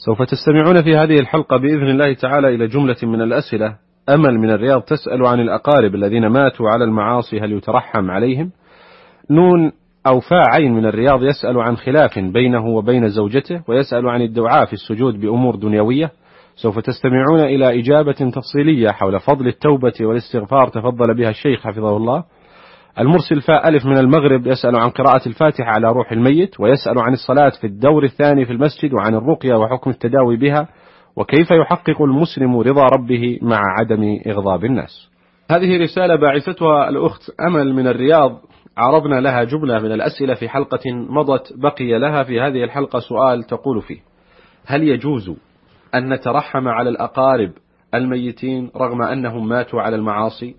سوف تستمعون في هذه الحلقة بإذن الله تعالى إلى جملة من الأسئلة. أمل من الرياض تسأل عن الأقارب الذين ماتوا على المعاصي هل يترحم عليهم؟ نون أو فاء عين من الرياض يسأل عن خلاف بينه وبين زوجته ويسأل عن الدعاء في السجود بأمور دنيوية. سوف تستمعون إلى إجابة تفصيلية حول فضل التوبة والاستغفار تفضل بها الشيخ حفظه الله. المرسل فاء ألف من المغرب يسأل عن قراءة الفاتحة على روح الميت، ويسأل عن الصلاة في الدور الثاني في المسجد وعن الرقية وحكم التداوي بها، وكيف يحقق المسلم رضا ربه مع عدم إغضاب الناس. هذه رسالة باعثتها الأخت أمل من الرياض، عرضنا لها جملة من الأسئلة في حلقة مضت، بقي لها في هذه الحلقة سؤال تقول فيه: هل يجوز أن نترحم على الأقارب الميتين رغم أنهم ماتوا على المعاصي؟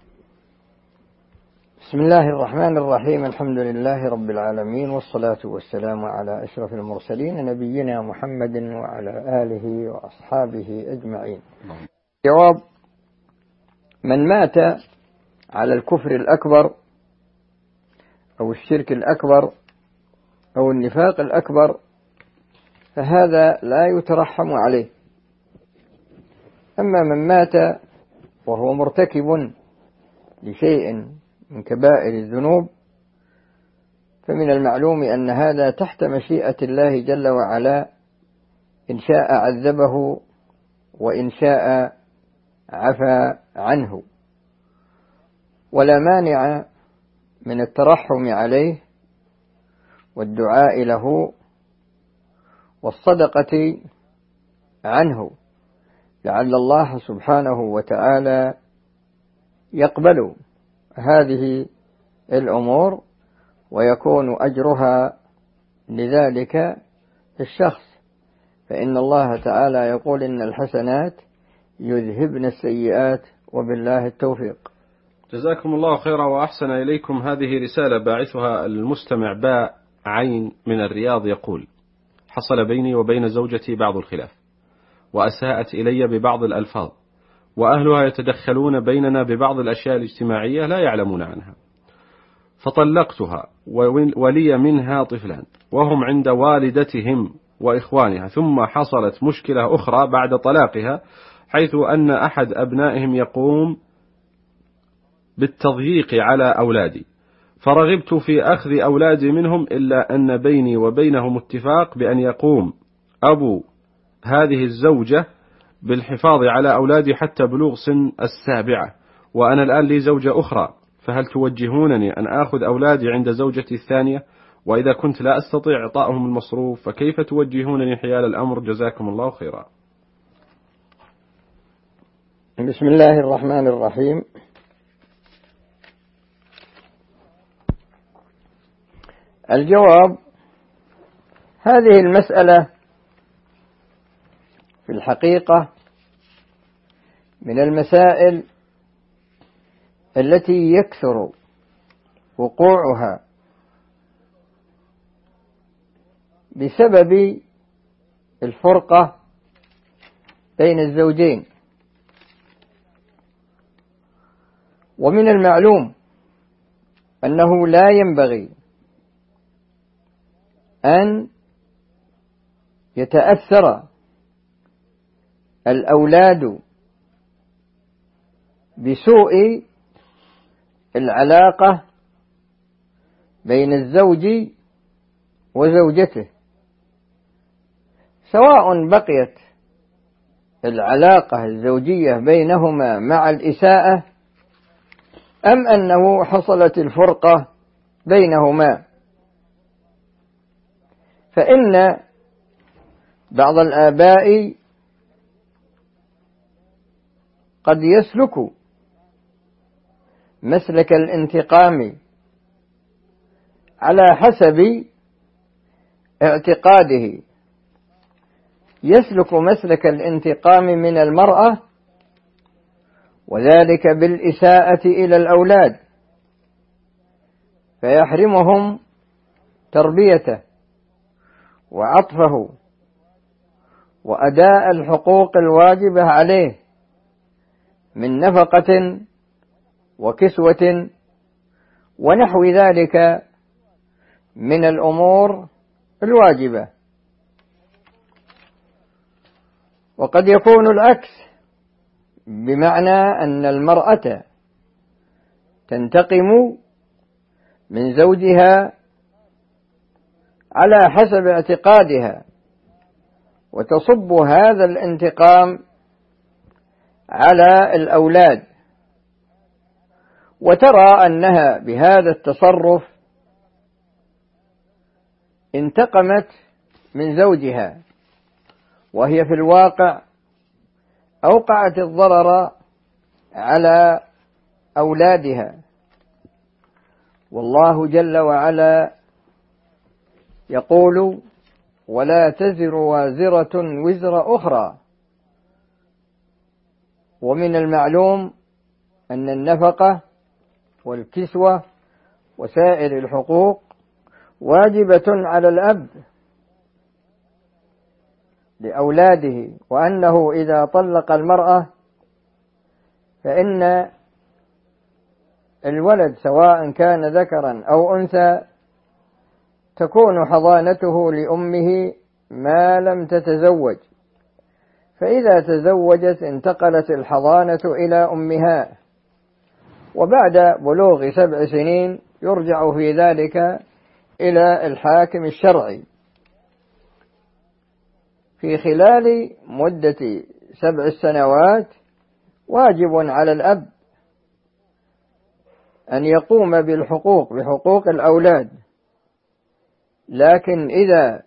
بسم الله الرحمن الرحيم. الحمد لله رب العالمين، والصلاة والسلام على أشرف المرسلين نبينا محمد وعلى آله وأصحابه أجمعين. جواب: من مات على الكفر الأكبر أو الشرك الأكبر أو النفاق الأكبر فهذا لا يترحم عليه. أما من مات وهو مرتكب لشيء من كبائر الذنوب فمن المعلوم أن هذا تحت مشيئة الله جل وعلا، إن شاء عذبه وإن شاء عفى عنه، ولا مانع من الترحم عليه والدعاء له والصدقة عنه، لعل الله سبحانه وتعالى يقبل هذه الأمور ويكون أجرها لذلك الشخص، فإن الله تعالى يقول: إن الحسنات يذهبن السيئات وبالله التوفيق. جزاكم الله خيرا وأحسن إليكم. هذه رسالة باعثها المستمع باء عين من الرياض يقول: حصل بيني وبين زوجتي بعض الخلاف، وأساءت إلي ببعض الألفاظ، وأهلها يتدخلون بيننا ببعض الأشياء الاجتماعية لا يعلمون عنها، فطلقتها ولي منها طفلان وهم عند والدتهم وإخوانها. ثم حصلت مشكلة أخرى بعد طلاقها، حيث أن أحد أبنائهم يقوم بالتضييق على أولادي، فرغبت في أخذ أولادي منهم، إلا أن بيني وبينهم اتفاق بأن يقوم أبو هذه الزوجة بالحفاظ على أولادي حتى بلوغ سن 7، وأنا الآن لي زوجة أخرى، فهل توجهونني أن آخذ أولادي عند زوجتي الثانية؟ وإذا كنت لا أستطيع إعطائهم المصروف فكيف توجهونني حيال الأمر؟ جزاكم الله خيرا. بسم الله الرحمن الرحيم. الجواب: هذه المسألة في الحقيقة من المسائل التي يكثر وقوعها بسبب الفرقة بين الزوجين، ومن المعلوم أنه لا ينبغي أن يتأثر الأولاد بسوء العلاقة بين الزوج وزوجته، سواء بقيت العلاقة الزوجية بينهما مع الإساءة أم أنه حصلت الفرقة بينهما. فإن بعض الآباء قد يسلك مسلك الانتقام على حسب اعتقاده، يسلك مسلك الانتقام من المرأة، وذلك بالإساءة إلى الأولاد، فيحرمهم تربيته وعطفه وأداء الحقوق الواجبة عليه من نفقة وكسوة ونحو ذلك من الأمور الواجبة. وقد يكون العكس، بمعنى أن المرأة تنتقم من زوجها على حسب اعتقادها، وتصب هذا الانتقام على الأولاد، وترى أنها بهذا التصرف انتقمت من زوجها، وهي في الواقع أوقعت الضرر على أولادها. والله جل وعلا يقول: ولا تزر وازرة وزر أخرى. ومن المعلوم أن النفقة والكسوة وسائر الحقوق واجبة على الأب لأولاده، وأنه إذا طلق المرأة فإن الولد سواء كان ذكرا أو أنثى تكون حضانته لأمه ما لم تتزوج، فإذا تزوجت انتقلت الحضانة إلى أمها، وبعد بلوغ 7 سنين يرجع في ذلك إلى الحاكم الشرعي. في خلال مدة 7 سنوات واجب على الأب أن يقوم بحقوق الأولاد، لكن إذا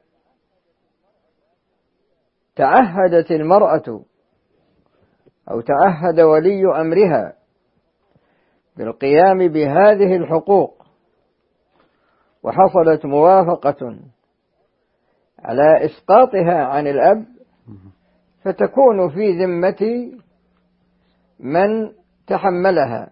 تعهدت المرأة أو تعهد ولي أمرها بالقيام بهذه الحقوق وحصلت موافقة على إسقاطها عن الأب، فتكون في ذمة من تحملها.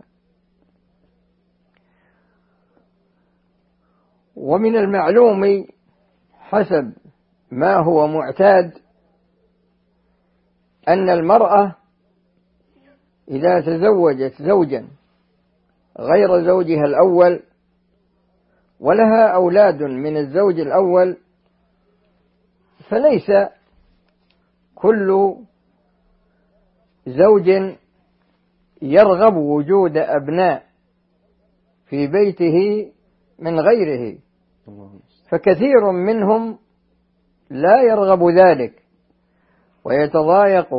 ومن المعلوم حسب ما هو معتاد أن المرأة إذا تزوجت زوجا غير زوجها الأول ولها أولاد من الزوج الأول، فليس كل زوج يرغب وجود أبناء في بيته من غيره، فكثير منهم لا يرغب ذلك ويتضايق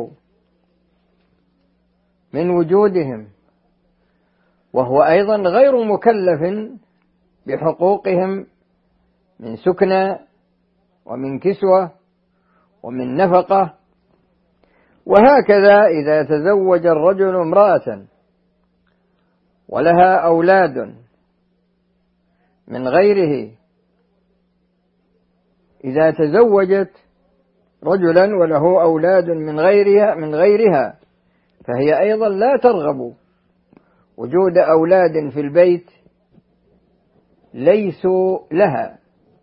من وجودهم، وهو أيضا غير مكلف بحقوقهم من سكنى ومن كسوة ومن نفقة. وهكذا إذا تزوج الرجل امرأة ولها أولاد من غيره، إذا تزوجت رجلا وله أولاد من غيرها فهي أيضا لا ترغب وجود أولاد في البيت ليسوا لها،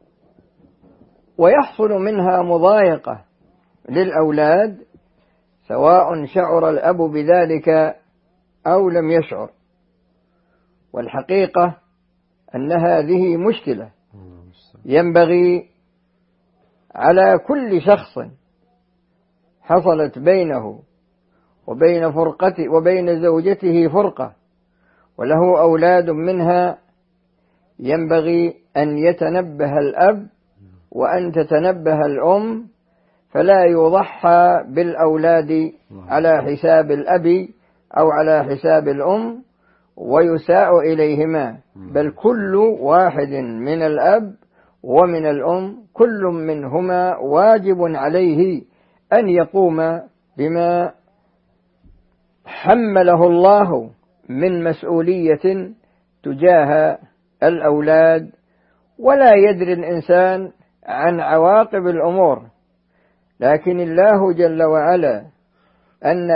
ويحصل منها مضايقة للأولاد سواء شعر الأب بذلك أو لم يشعر. والحقيقة أن هذه مشكلة ينبغي على كل شخص حصلت بينه وبين زوجته فرقة وله أولاد منها، ينبغي أن يتنبه الأب وأن تتنبه الأم، فلا يضحى بالأولاد على حساب الأب أو على حساب الأم ويساء إليهما، بل كل واحد من الأب ومن الأم كل منهما واجب عليه أن يقوم بما حمله الله من مسؤولية تجاه الأولاد، ولا يدري الإنسان عن عواقب الأمور، لكن الله جل وعلا أن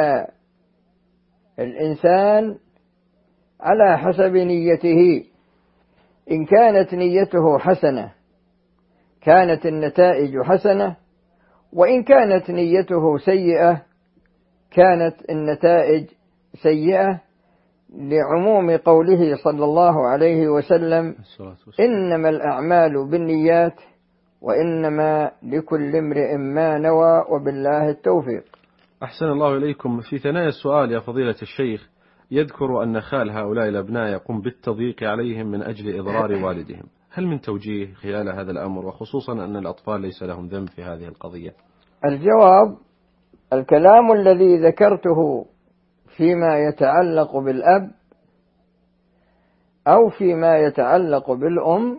الإنسان على حسب نيته، إن كانت نيته حسنة كانت النتائج حسنة، وإن كانت نيته سيئة كانت النتائج سيئة، لعموم قوله صلى الله عليه وسلم: إنما الأعمال بالنيات وإنما لكل امرئ ما نوى وبالله التوفيق. أحسن الله إليكم. في ثنايا السؤال يا فضيلة الشيخ، يذكر أن خال هؤلاء الأبناء يقوم بالتضييق عليهم من أجل إضرار والدهم، هل من توجيه خلال هذا الأمر، وخصوصا أن الأطفال ليس لهم ذنب في هذه القضية؟ الجواب: الكلام الذي ذكرته فيما يتعلق بالأب أو فيما يتعلق بالأم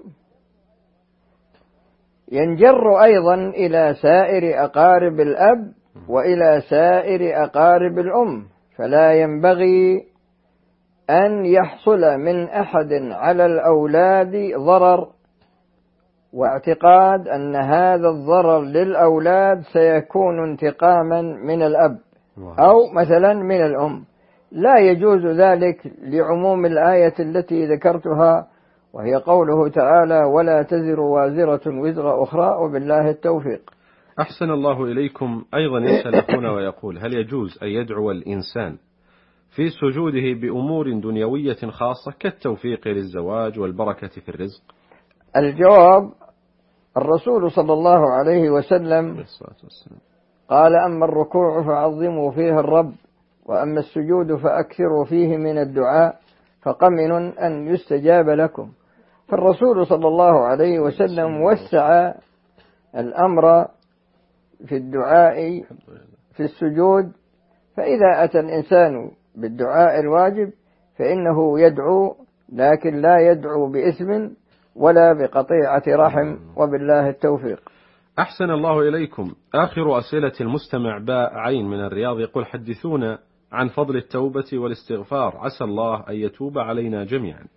ينجر أيضا إلى سائر أقارب الأب وإلى سائر أقارب الأم، فلا ينبغي أن يحصل من أحد على الأولاد ضرر واعتقاد أن هذا الضرر للأولاد سيكون انتقاما من الأب أو مثلا من الأم. لا يجوز ذلك لعموم الآية التي ذكرتها، وهي قوله تعالى: ولا تزر وازرة وزر أخرى، وبالله التوفيق. أحسن الله إليكم. أيضا يسأل أخونا ويقول: هل يجوز أن يدعو الإنسان في سجوده بأمور دنيوية خاصة كالتوفيق للزواج والبركة في الرزق؟ الجواب: الرسول صلى الله عليه وسلم قال: أما الركوع فعظموا فيه الرب، وأما السجود فأكثروا فيه من الدعاء، فقمن أن يستجاب لكم. فالرسول صلى الله عليه وسلم وسع الأمر في الدعاء في السجود، فإذا أتى الإنسان بالدعاء الواجب فإنه يدعو، لكن لا يدعو باسم ولا بقطيعة رحم، وبالله التوفيق. أحسن الله إليكم. آخر أسئلة المستمع باء عين من الرياض يقول: حدثونا عن فضل التوبة والاستغفار، عسى الله أن يتوب علينا جميعا.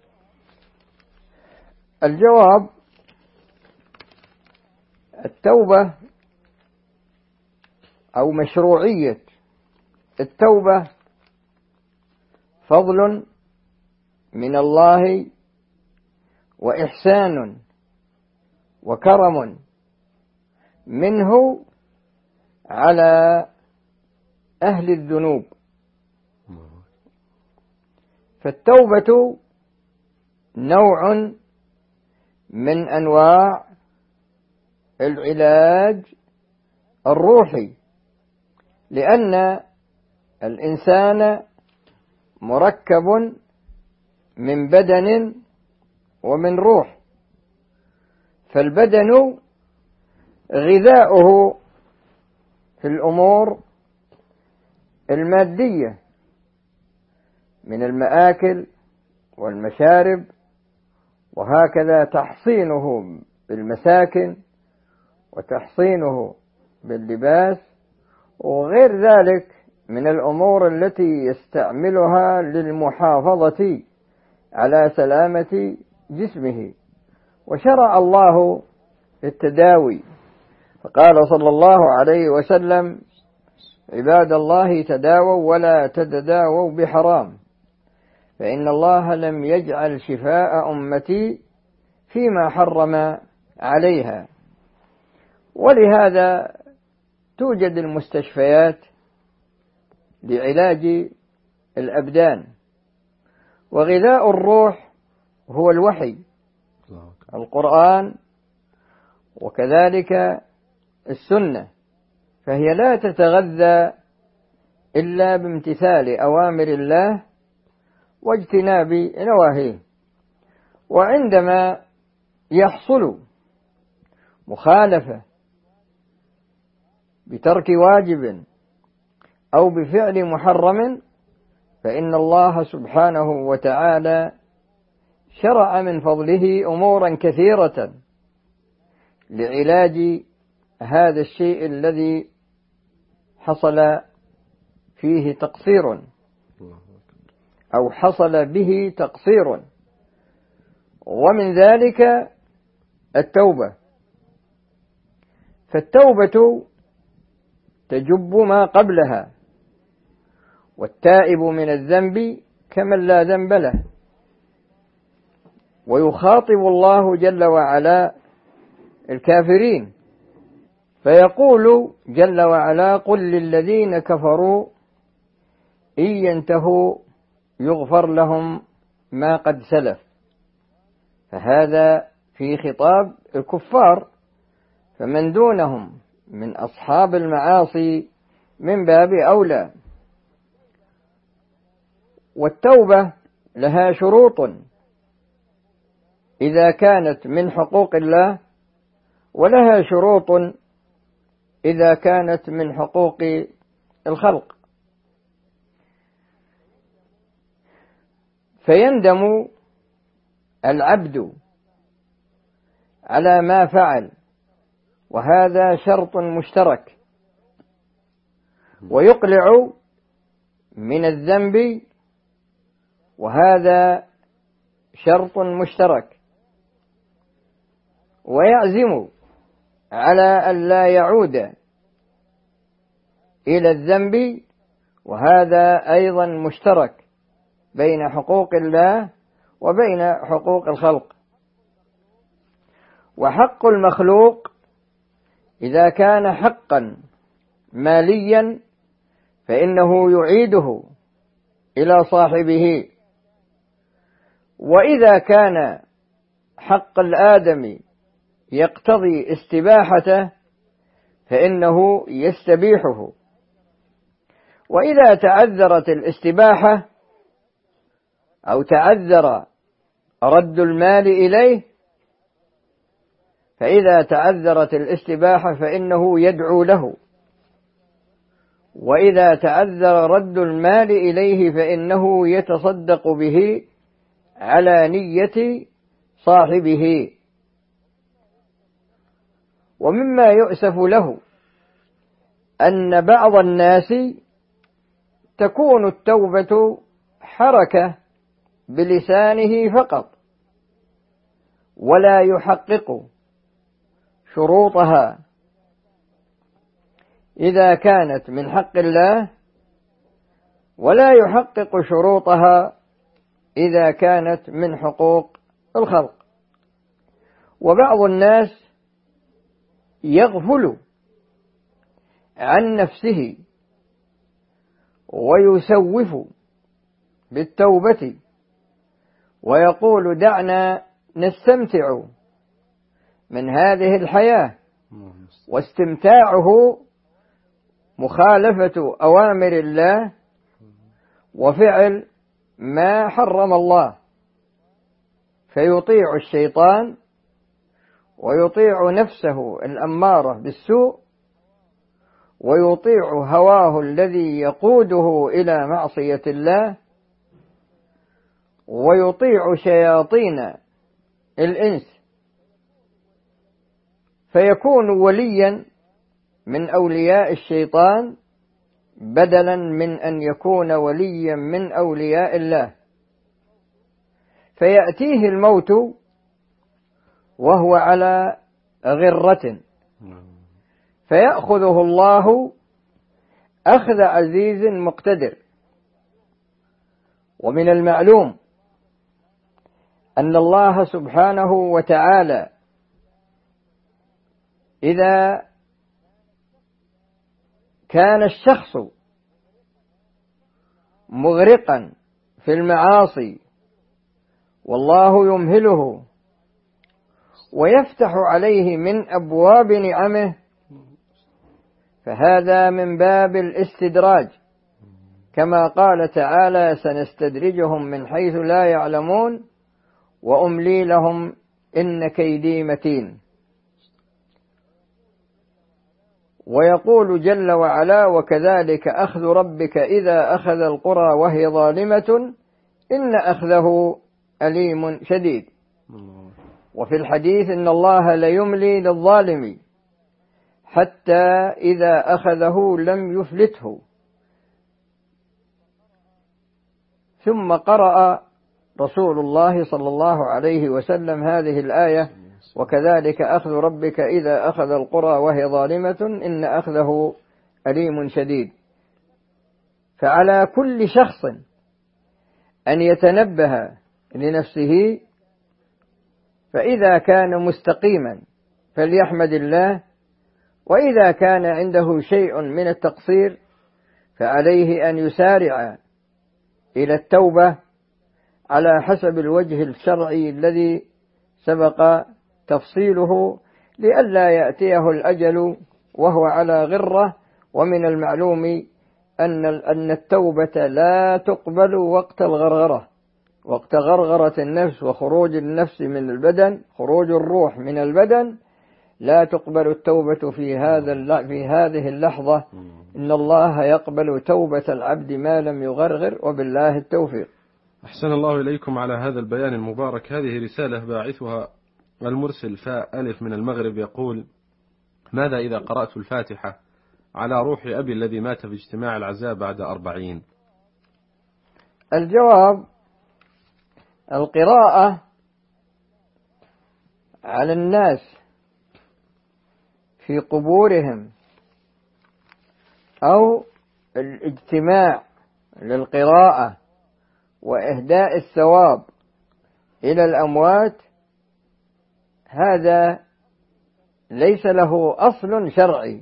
الجواب: التوبة أو مشروعية التوبة فضل من الله وإحسان وكرم منه على أهل الذنوب. فالتوبة نوع من أنواع العلاج الروحي، لأن الإنسان مركب من بدن ومن روح، فالبدن غذاؤه في الأمور المادية من المآكل والمشارب، وهكذا تحصينه بالمساكن وتحصينه باللباس وغير ذلك من الأمور التي يستعملها للمحافظة على سلامة جسمه. وشرع الله التداوي، فقال صلى الله عليه وسلم: عباد الله تداووا ولا تتداووا بحرام، فإن الله لم يجعل شفاء أمتي فيما حرم عليها. ولهذا توجد المستشفيات لعلاج الأبدان. وغذاء الروح هو الوحي، القرآن، وكذلك السنة، فهي لا تتغذى إلا بامتثال أوامر الله واجتناب نواهيه. وعندما يحصل مخالفة بترك واجب أو بفعل محرم، فإن الله سبحانه وتعالى شرع من فضله أمورا كثيرة لعلاج هذا الشيء الذي حصل فيه تقصير أو حصل به تقصير، ومن ذلك التوبة. فالتوبة تجب ما قبلها، والتائب من الذنب كمن لا ذنب له. ويخاطب الله جل وعلا الكافرين فيقول جل وعلا: قل للذين كفروا إن ينتهوا يغفر لهم ما قد سلف. فهذا في خطاب الكفار، فمن دونهم من أصحاب المعاصي من باب أولى. والتوبة لها شروط إذا كانت من حقوق الله، ولها شروط إذا كانت من حقوق الخلق. فيندم العبد على ما فعل، وهذا شرط مشترك، ويقلع من الذنب، وهذا شرط مشترك، ويعزم على أن لا يعود إلى الذنب، وهذا أيضا مشترك بين حقوق الله وبين حقوق الخلق. وحق المخلوق إذا كان حقا ماليا فإنه يعيده إلى صاحبه، وإذا كان حق الآدمي يقتضي استباحته فإنه يستبيحه. وإذا تعذرت الاستباحة أو تعذر رد المال إليه، فإذا تعذرت الاستباحة فإنه يدعو له، وإذا تعذر رد المال إليه فإنه يتصدق به على نية صاحبه. ومما يؤسف له أن بعض الناس تكون التوبة حركة بلسانه فقط، ولا يحقق شروطها إذا كانت من حق الله، ولا يحقق شروطها إذا كانت من حقوق الخلق. وبعض الناس يغفل عن نفسه ويسوف بالتوبة ويقول دعنا نستمتع من هذه الحياة، واستمتاعه مخالفة أوامر الله وفعل ما حرم الله، فيطيع الشيطان ويطيع نفسه الأمارة بالسوء، ويطيع هواه الذي يقوده إلى معصية الله، ويطيع شياطين الإنس، فيكون وليا من أولياء الشيطان بدلا من أن يكون وليا من أولياء الله. فيأتيه الموت وهو على غرة، فيأخذه الله أخذ عزيز مقتدر. ومن المعلوم أن الله سبحانه وتعالى إذا كان الشخص مغرقا في المعاصي والله يمهله ويفتح عليه من أبواب نعمه، فهذا من باب الاستدراج، كما قال تعالى سنستدرجهم من حيث لا يعلمون وأملي لهم إن كيدي متين. ويقول جل وعلا وكذلك أخذ ربك إذا أخذ القرى وهي ظالمة إن أخذه أليم شديد. وفي الحديث إن الله ليملي للظالم حتى إذا أخذه لم يفلته. ثم قرأ رسول الله صلى الله عليه وسلم هذه الآية وكذلك أخذ ربك إذا أخذ القرى وهي ظالمة إن أخذه أليم شديد. فعلى كل شخص أن يتنبه لنفسه، فإذا كان مستقيما فليحمد الله، وإذا كان عنده شيء من التقصير فعليه أن يسارع إلى التوبة على حسب الوجه الشرعي الذي سبق تفصيله، لئلا يأتيه الأجل وهو على غرة ومن المعلوم أن التوبة لا تقبل وقت الغرغرة، وقت غرغرة النفس وخروج النفس من البدن، خروج الروح من البدن، لا تقبل التوبة في هذه اللحظة. إن الله يقبل توبة العبد ما لم يغرغر، وبالله التوفيق. أحسن الله إليكم على هذا البيان المبارك. هذه رسالة باعثها المرسل فاء ألف من المغرب، يقول: ماذا إذا قرأت الفاتحة على روح أبي الذي مات في اجتماع العزاء بعد 40؟ الجواب: القراءة على الناس في قبورهم أو الاجتماع للقراءة وإهداء الثواب إلى الأموات، هذا ليس له أصل شرعي،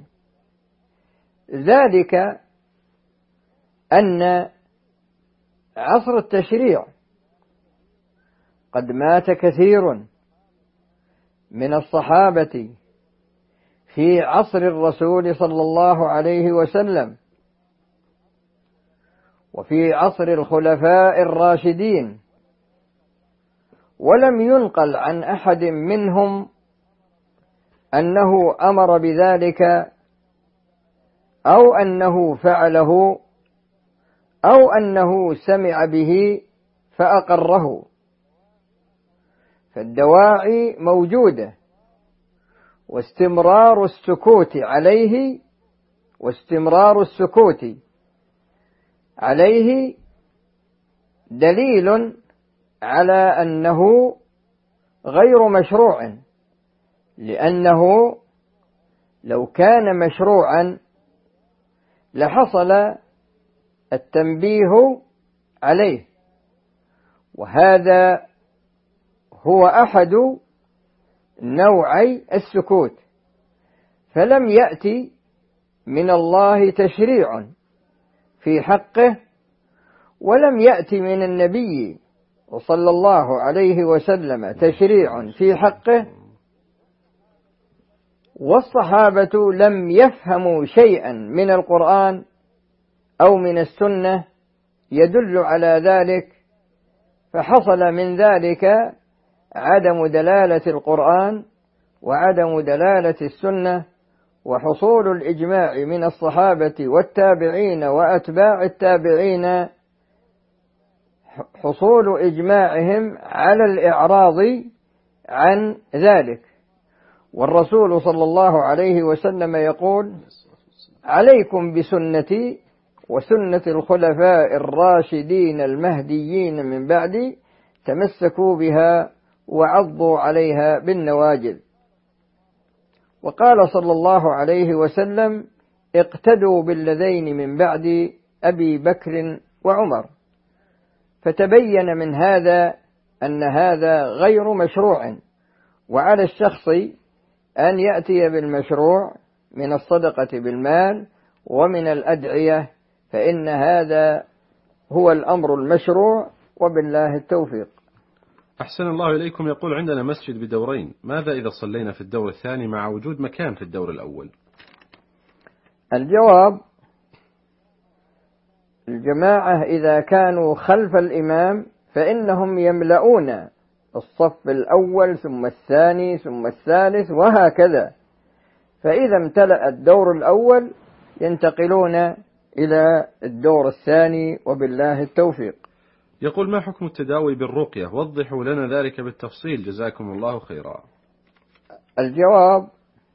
ذلك أن عصر التشريع قد مات كثير من الصحابة في عصر الرسول صلى الله عليه وسلم، وفي عصر الخلفاء الراشدين، ولم ينقل عن أحد منهم أنه أمر بذلك أو أنه فعله أو أنه سمع به فأقره. فالدواعي موجودة، واستمرار السكوت عليه دليل على أنه غير مشروع، لأنه لو كان مشروعا لحصل التنبيه عليه، وهذا هو أحد نوعي السكوت. فلم يأتي من الله تشريع في حقه، ولم يأتي من النبي صلى الله عليه وسلم تشريع في حقه، والصحابة لم يفهموا شيئا من القرآن أو من السنة يدل على ذلك، فحصل من ذلك عدم دلالة القرآن وعدم دلالة السنة، وحصول الإجماع من الصحابة والتابعين وأتباع التابعين، حصول إجماعهم على الإعراض عن ذلك. والرسول صلى الله عليه وسلم يقول: عليكم بسنتي وسنة الخلفاء الراشدين المهديين من بعدي، تمسكوا بها وعضوا عليها بالنواجذ. وقال صلى الله عليه وسلم: اقتدوا بالذين من بعد أبي بكر وعمر. فتبين من هذا أن هذا غير مشروع، وعلى الشخص أن يأتي بالمشروع من الصدقة بالمال ومن الأدعية، فإن هذا هو الأمر المشروع، وبالله التوفيق. أحسن الله إليكم. يقول: عندنا مسجد بدورين، ماذا إذا صلينا في الدور الثاني مع وجود مكان في الدور الأول؟ الجواب: الجماعة إذا كانوا خلف الإمام فإنهم يملؤون الصف الأول ثم الثاني ثم الثالث وهكذا، فإذا امتلأ الدور الأول ينتقلون إلى الدور الثاني، وبالله التوفيق. يقول: ما حكم التداوي بالرقية؟ وضحوا لنا ذلك بالتفصيل جزاكم الله خيرا. الجواب: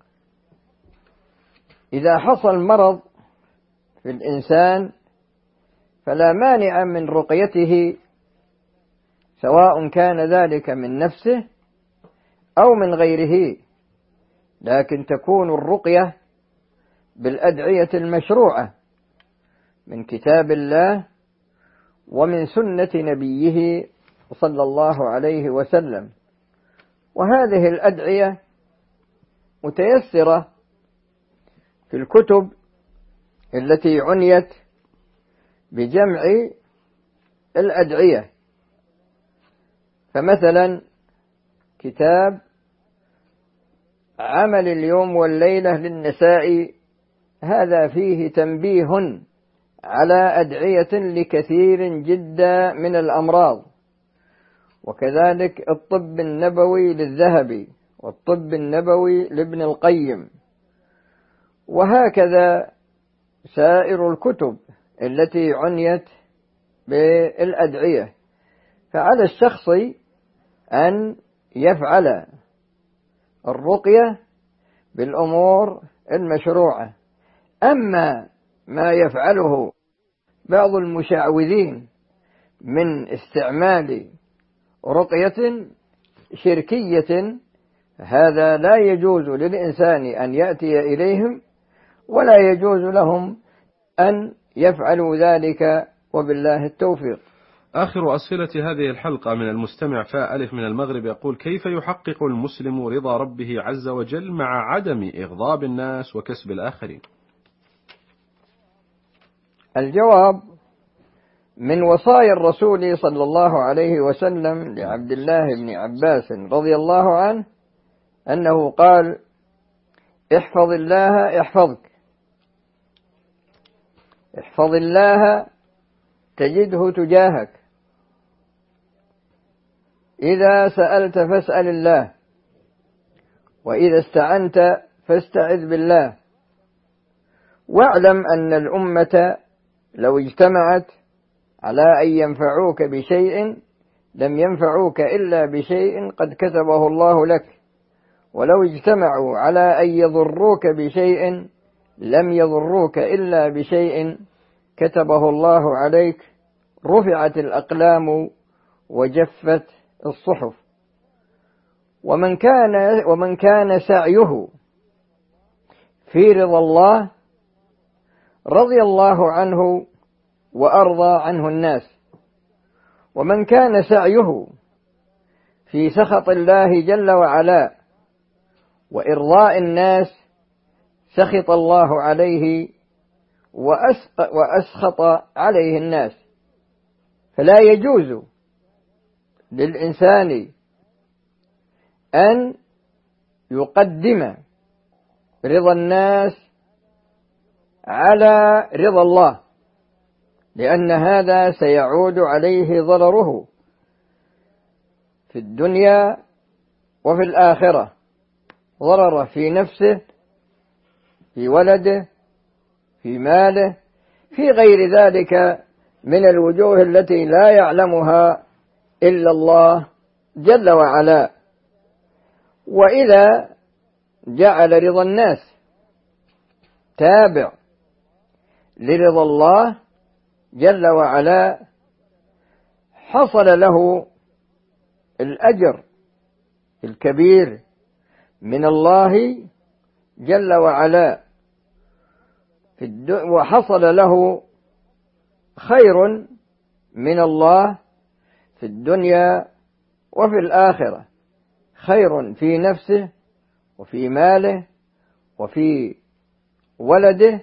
إذا حصل مرض في الإنسان فلا مانع من رقيته، سواء كان ذلك من نفسه أو من غيره، لكن تكون الرقية بالأدعية المشروعة من كتاب الله ومن سنة نبيه صلى الله عليه وسلم. وهذه الأدعية متيسرة في الكتب التي عنيت بجمع الأدعية، فمثلا كتاب عمل اليوم والليلة للنساء هذا فيه تنبيه على أدعية لكثير جدا من الأمراض، وكذلك الطب النبوي للذهبي والطب النبوي لابن القيم، وهكذا سائر الكتب التي عنيت بالأدعية. فعلى الشخص أن يفعل الرقية بالأمور المشروعة. أما ما يفعله بعض المشعوذين من استعمال رقية شركية، هذا لا يجوز للإنسان أن يأتي إليهم، ولا يجوز لهم أن يفعلوا ذلك، وبالله التوفيق. آخر أسئلة هذه الحلقة من المستمع فاء ألف من المغرب يقول: كيف يحقق المسلم رضا ربه عز وجل مع عدم إغضاب الناس وكسب الآخرين؟ الجواب: من وصايا الرسول صلى الله عليه وسلم لعبد الله بن عباس رضي الله عنه أنه قال: احفظ الله يحفظك، احفظ الله تجده تجاهك، إذا سألت فاسأل الله، وإذا استعنت فاستعذ بالله، واعلم أن الأمة لو اجتمعت على أن ينفعوك بشيء لم ينفعوك إلا بشيء قد كتبه الله لك، ولو اجتمعوا على أن يضروك بشيء لم يضروك إلا بشيء كتبه الله عليك، رفعت الأقلام وجفت الصحف. ومن كان سعيه في رضا الله رضي الله عنه وأرضى عنه الناس، ومن كان سعيه في سخط الله جل وعلا وإرضاء الناس سخط الله عليه وأسخط عليه الناس. فلا يجوز للإنسان أن يقدم رضا الناس على رضا الله، لأن هذا سيعود عليه ضرره في الدنيا وفي الآخرة، ضرره في نفسه، في ولده، في ماله، في غير ذلك من الوجوه التي لا يعلمها إلا الله جل وعلا. وإذا جعل رضا الناس تابع لرضا الله جل وعلا حصل له الأجر الكبير من الله جل وعلا، وحصل له خير من الله في الدنيا وفي الآخرة، خير في نفسه وفي ماله وفي ولده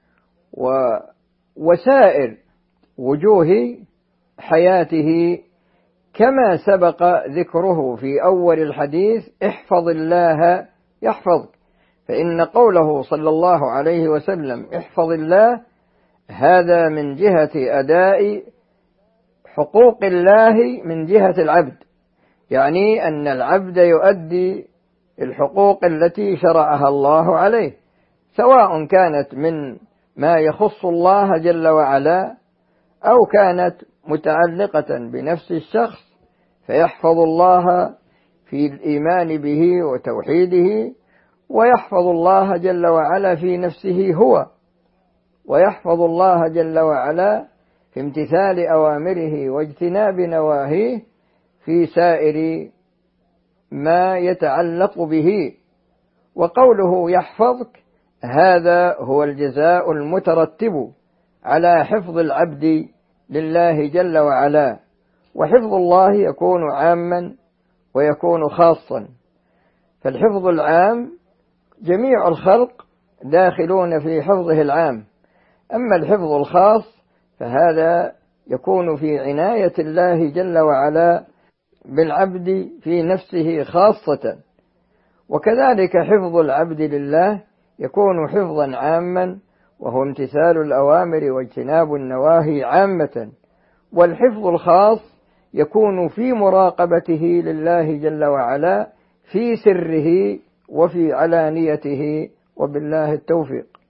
وسائر وجوه حياته، كما سبق ذكره في أول الحديث: احفظ الله يحفظك. فإن قوله صلى الله عليه وسلم احفظ الله هذا من جهة أداء حقوق الله من جهة العبد، يعني أن العبد يؤدي الحقوق التي شرعها الله عليه، سواء كانت من ما يخص الله جل وعلا أو كانت متعلقة بنفس الشخص، فيحفظ الله في الإيمان به وتوحيده، ويحفظ الله جل وعلا في نفسه هو، ويحفظ الله جل وعلا في امتثال أوامره واجتناب نواهيه في سائر ما يتعلق به. وقوله يحفظك هذا هو الجزاء المترتب على حفظ العبد لله جل وعلا. وحفظ الله يكون عاما ويكون خاصا، فالحفظ العام جميع الخلق داخلون في حفظه العام، أما الحفظ الخاص فهذا يكون في عناية الله جل وعلا بالعبد في نفسه خاصة. وكذلك حفظ العبد لله يكون حفظا عاما وهو امتثال الأوامر واجتناب النواهي عامة، والحفظ الخاص يكون في مراقبته لله جل وعلا في سره وفي علانيته، وبالله التوفيق.